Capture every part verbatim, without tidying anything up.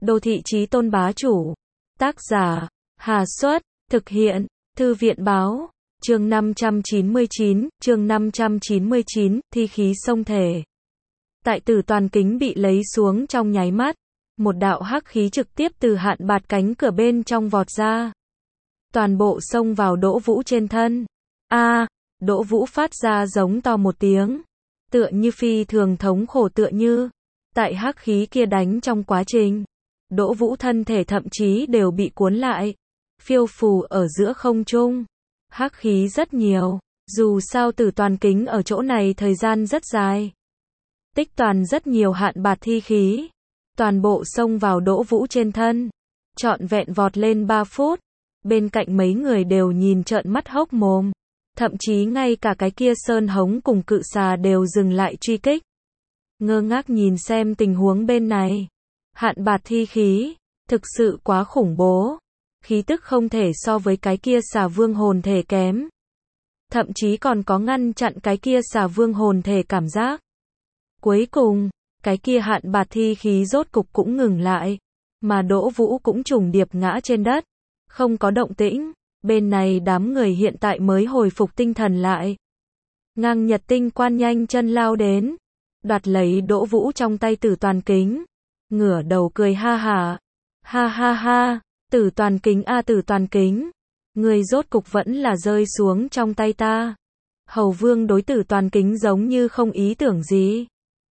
Đô thị chí tôn bá chủ. Tác giả, Hà Xuất, thực hiện, Thư viện báo, chương năm trăm chín mươi chín, chương năm trăm chín mươi chín, thi khí sông thể. Tại Tử Toàn Kính bị lấy xuống trong nháy mắt, một đạo hắc khí trực tiếp từ hạn bạt cánh cửa bên trong vọt ra. Toàn bộ xông vào Đỗ Vũ trên thân. A, Đỗ Vũ phát ra giống to một tiếng, tựa như phi thường thống khổ tựa như. Tại hắc khí kia đánh trong quá trình, Đỗ Vũ thân thể thậm chí đều bị cuốn lại, phiêu phù ở giữa không trung. Hắc khí rất nhiều, dù sao Tử Toàn Kính ở chỗ này thời gian rất dài. Tích toàn rất nhiều hạn bạt thi khí, toàn bộ xông vào Đỗ Vũ trên thân, trọn vẹn vọt lên ba phút. Bên cạnh mấy người đều nhìn trợn mắt hốc mồm, thậm chí ngay cả cái kia Sơn Hống cùng Cự Xà đều dừng lại truy kích, ngơ ngác nhìn xem tình huống bên này. Hạn bạt thi khí, thực sự quá khủng bố, khí tức không thể so với cái kia Xà Vương hồn thể kém, thậm chí còn có ngăn chặn cái kia Xà Vương hồn thể cảm giác. Cuối cùng, cái kia hạn bạt thi khí rốt cục cũng ngừng lại, mà Đỗ Vũ cũng trùng điệp ngã trên đất, không có động tĩnh. Bên này đám người hiện tại mới hồi phục tinh thần lại. Ngang Nhật Tinh Quan nhanh chân lao đến, đoạt lấy Đỗ Vũ trong tay Tử Toàn Kính, ngửa đầu cười ha hả. Ha ha ha, Tử Toàn Kính a Tử Toàn Kính, người rốt cục vẫn là rơi xuống trong tay ta. Hầu Vương đối Tử Toàn Kính giống như không ý tưởng gì,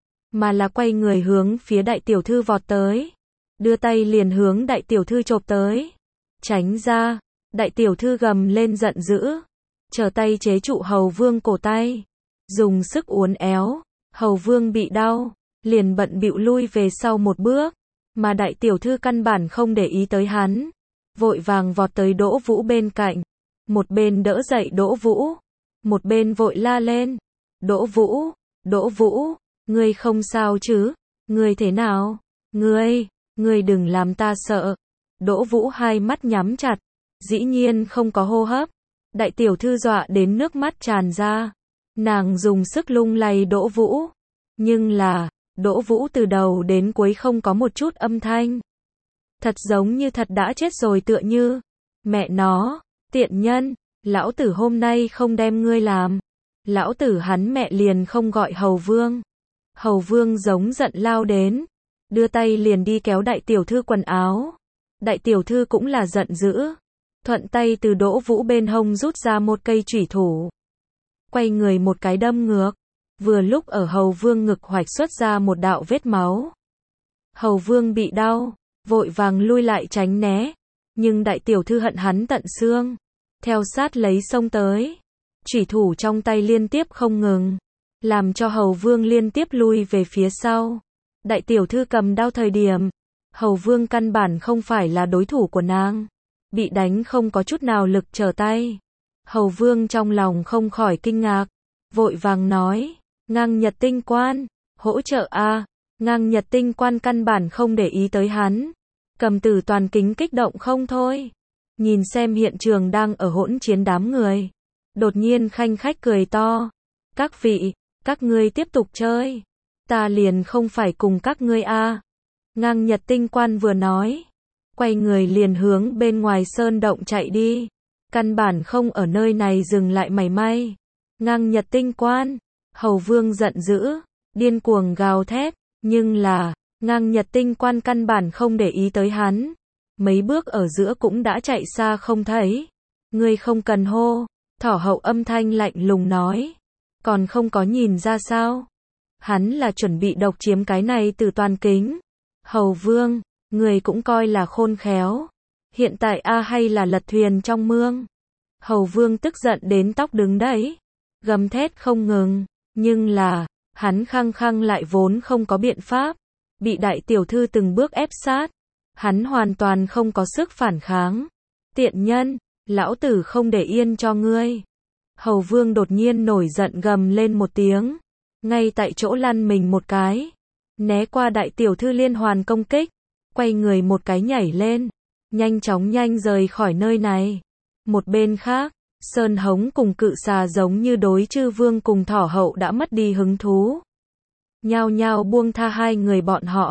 mà là quay người hướng phía đại tiểu thư vọt tới, đưa tay liền hướng đại tiểu thư chộp tới. Tránh ra, đại tiểu thư gầm lên giận dữ, trở tay chế trụ Hầu Vương cổ tay, dùng sức uốn éo. Hầu Vương bị đau, liền bận bịu lui về sau một bước, mà đại tiểu thư căn bản không để ý tới hắn, vội vàng vọt tới Đỗ Vũ bên cạnh, một bên đỡ dậy Đỗ Vũ, một bên vội la lên. Đỗ Vũ, Đỗ Vũ, ngươi không sao chứ? Ngươi thế nào? Ngươi, ngươi đừng làm ta sợ. Đỗ Vũ hai mắt nhắm chặt, dĩ nhiên không có hô hấp. Đại tiểu thư dọa đến nước mắt tràn ra, nàng dùng sức lung lay Đỗ Vũ, nhưng là, Đỗ Vũ từ đầu đến cuối không có một chút âm thanh, thật giống như thật đã chết rồi tựa như. Mẹ nó, tiện nhân, lão tử hôm nay không đem ngươi làm, lão tử hắn mẹ liền không gọi Hầu Vương. Hầu Vương giống giận lao đến, đưa tay liền đi kéo đại tiểu thư quần áo. Đại tiểu thư cũng là giận dữ, thuận tay từ Đỗ Vũ bên hông rút ra một cây chủy thủ, quay người một cái đâm ngược, vừa lúc ở Hầu Vương ngực hoạch xuất ra một đạo vết máu. Hầu Vương bị đau, vội vàng lui lại tránh né, nhưng đại tiểu thư hận hắn tận xương, theo sát lấy xông tới, chủy thủ trong tay liên tiếp không ngừng, làm cho Hầu Vương liên tiếp lui về phía sau. Đại tiểu thư cầm đao thời điểm, Hầu Vương căn bản không phải là đối thủ của nàng, bị đánh không có chút nào lực trở tay. Hầu Vương trong lòng không khỏi kinh ngạc, vội vàng nói, Ngang Nhật Tinh Quan, hỗ trợ a. Ngang Nhật Tinh Quan căn bản không để ý tới hắn, cầm Tử Toàn Kính kích động không thôi, nhìn xem hiện trường đang ở hỗn chiến đám người, đột nhiên khanh khách cười to, các vị, các ngươi tiếp tục chơi, ta liền không phải cùng các ngươi a. Ngang Nhật Tinh Quan vừa nói, quay người liền hướng bên ngoài sơn động chạy đi, căn bản không ở nơi này dừng lại mảy may. Ngang Nhật Tinh Quan, Hầu Vương giận dữ, điên cuồng gào thét, nhưng là, Ngang Nhật Tinh Quan căn bản không để ý tới hắn, mấy bước ở giữa cũng đã chạy xa không thấy. Ngươi không cần hô, Thỏ Hậu âm thanh lạnh lùng nói, còn không có nhìn ra sao? Hắn là chuẩn bị độc chiếm cái này Tử Toàn Kính. Hầu Vương, người cũng coi là khôn khéo, hiện tại a hay là lật thuyền trong mương. Hầu Vương tức giận đến tóc đứng đấy, gầm thét không ngừng, nhưng là, hắn khăng khăng lại vốn không có biện pháp, bị đại tiểu thư từng bước ép sát, hắn hoàn toàn không có sức phản kháng. Tiện nhân, lão tử không để yên cho ngươi. Hầu Vương đột nhiên nổi giận gầm lên một tiếng, ngay tại chỗ lăn mình một cái, né qua đại tiểu thư liên hoàn công kích, quay người một cái nhảy lên, nhanh chóng nhanh rời khỏi nơi này. Một bên khác, Sơn Hống cùng Cự Xà giống như đối Chư Vương cùng Thỏ Hậu đã mất đi hứng thú, nhao nhao buông tha hai người bọn họ,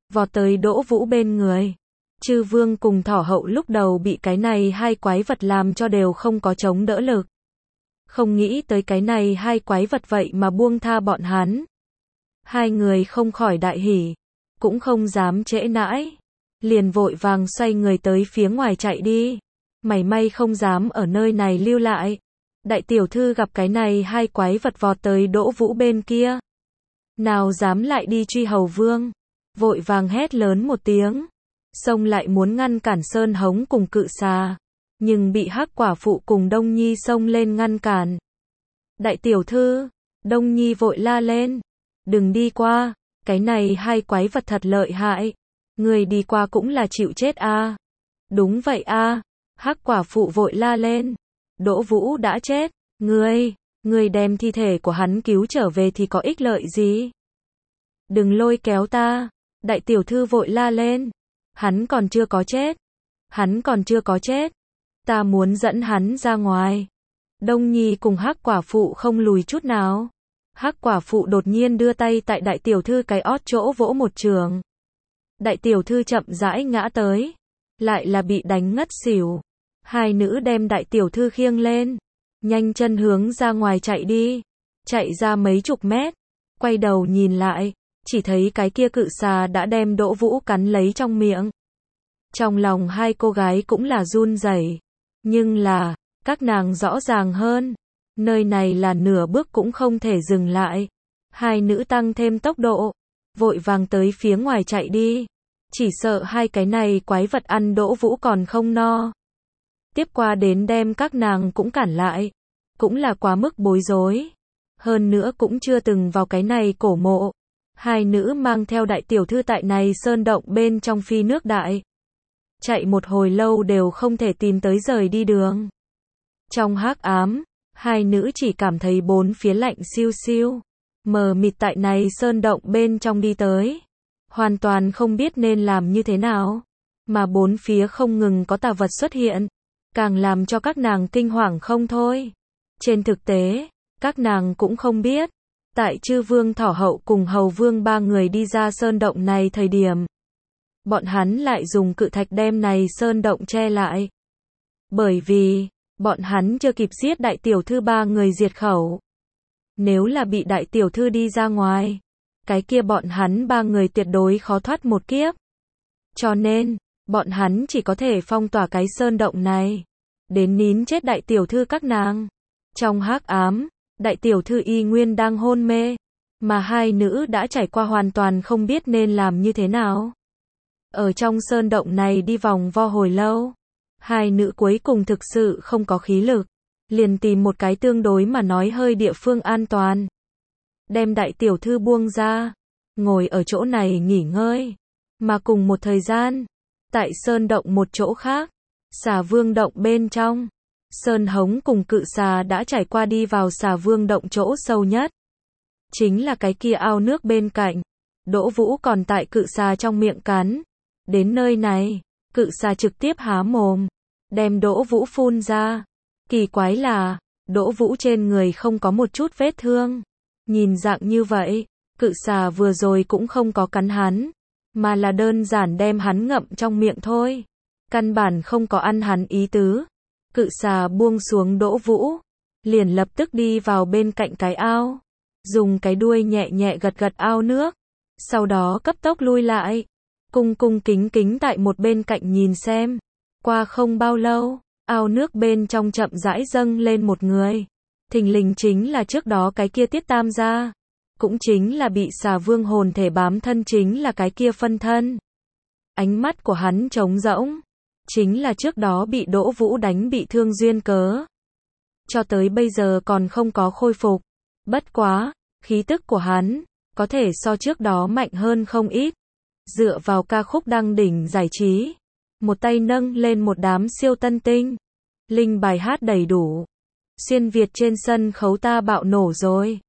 vọt tới Đỗ Vũ bên người. Chư Vương cùng Thỏ Hậu lúc đầu bị cái này hai quái vật làm cho đều không có chống đỡ lực. Không nghĩ tới cái này hai quái vật vậy mà buông tha bọn hắn. Hai người không khỏi đại hỉ, cũng không dám trễ nãi, liền vội vàng xoay người tới phía ngoài chạy đi. Mảy may không dám ở nơi này lưu lại. Đại tiểu thư gặp cái này hai quái vật vọt tới Đỗ Vũ bên kia, nào dám lại đi truy Hầu Vương, vội vàng hét lớn một tiếng, xông lại muốn ngăn cản Sơn Hống cùng Cự Xà, nhưng bị Hắc Quả Phụ cùng Đông Nhi xông lên ngăn cản. Đại tiểu thư, Đông Nhi vội la lên, đừng đi qua, cái này hai quái vật thật lợi hại, người đi qua cũng là chịu chết a. À. Đúng vậy a. À. Hắc Quả Phụ vội la lên, Đỗ Vũ đã chết, ngươi, ngươi đem thi thể của hắn cứu trở về thì có ích lợi gì? Đừng lôi kéo ta, đại tiểu thư vội la lên, hắn còn chưa có chết, hắn còn chưa có chết, ta muốn dẫn hắn ra ngoài. Đông Nhi cùng Hắc Quả Phụ không lùi chút nào. Hắc Quả Phụ đột nhiên đưa tay tại đại tiểu thư cái ót chỗ vỗ một trường. Đại tiểu thư chậm rãi ngã tới, lại là bị đánh ngất xỉu. Hai nữ đem đại tiểu thư khiêng lên, nhanh chân hướng ra ngoài chạy đi, chạy ra mấy chục mét, quay đầu nhìn lại, chỉ thấy cái kia cự xà đã đem Đỗ Vũ cắn lấy trong miệng. Trong lòng hai cô gái cũng là run rẩy, nhưng là, các nàng rõ ràng hơn, nơi này là nửa bước cũng không thể dừng lại. Hai nữ tăng thêm tốc độ, vội vàng tới phía ngoài chạy đi, chỉ sợ hai cái này quái vật ăn Đỗ Vũ còn không no. Tiếp qua đến đem các nàng cũng cản lại, cũng là quá mức bối rối. Hơn nữa cũng chưa từng vào cái này cổ mộ. Hai nữ mang theo đại tiểu thư tại này sơn động bên trong phi nước đại. Chạy một hồi lâu đều không thể tìm tới rời đi đường. Trong hắc ám, hai nữ chỉ cảm thấy bốn phía lạnh siêu siêu, mờ mịt tại này sơn động bên trong đi tới. Hoàn toàn không biết nên làm như thế nào, mà bốn phía không ngừng có tà vật xuất hiện, càng làm cho các nàng kinh hoàng không thôi. Trên thực tế, các nàng cũng không biết, tại Chư Vương Thỏ Hậu cùng Hầu Vương ba người đi ra sơn động này thời điểm, bọn hắn lại dùng cự thạch đem này sơn động che lại. Bởi vì, bọn hắn chưa kịp giết đại tiểu thư ba người diệt khẩu. Nếu là bị đại tiểu thư đi ra ngoài, cái kia bọn hắn ba người tuyệt đối khó thoát một kiếp. Cho nên, bọn hắn chỉ có thể phong tỏa cái sơn động này, đến nín chết đại tiểu thư các nàng. Trong hắc ám, đại tiểu thư y nguyên đang hôn mê, mà hai nữ đã trải qua hoàn toàn không biết nên làm như thế nào. Ở trong sơn động này đi vòng vo hồi lâu, hai nữ cuối cùng thực sự không có khí lực, liền tìm một cái tương đối mà nói hơi địa phương an toàn. Đem đại tiểu thư buông ra, ngồi ở chỗ này nghỉ ngơi. Mà cùng một thời gian, tại sơn động một chỗ khác, Xà Vương động bên trong, Sơn Hống cùng Cự Xà đã trải qua đi vào Xà Vương động chỗ sâu nhất. Chính là cái kia ao nước bên cạnh. Đỗ Vũ còn tại Cự Xà trong miệng cắn. Đến nơi này, Cự Xà trực tiếp há mồm, đem Đỗ Vũ phun ra. Kỳ quái là, Đỗ Vũ trên người không có một chút vết thương. Nhìn dạng như vậy, Cự Xà vừa rồi cũng không có cắn hắn, mà là đơn giản đem hắn ngậm trong miệng thôi. Căn bản không có ăn hắn ý tứ. Cự Xà buông xuống Đỗ Vũ, liền lập tức đi vào bên cạnh cái ao, dùng cái đuôi nhẹ nhẹ gật gật ao nước, sau đó cấp tốc lui lại, cung cung kính kính tại một bên cạnh nhìn xem. Qua không bao lâu, ao nước bên trong chậm rãi dâng lên một người. Thình lình chính là trước đó cái kia Tiết Tam gia, cũng chính là bị Xà Vương hồn thể bám thân, chính là cái kia phân thân. Ánh mắt của hắn trống rỗng, chính là trước đó bị Đỗ Vũ đánh bị thương duyên cớ. Cho tới bây giờ còn không có khôi phục. Bất quá, khí tức của hắn, có thể so trước đó mạnh hơn không ít. Dựa vào ca khúc đăng đỉnh giải trí, một tay nâng lên một đám siêu tân tinh. Linh bài hát đầy đủ. Xuyên Việt trên sân khấu ta bạo nổ rồi.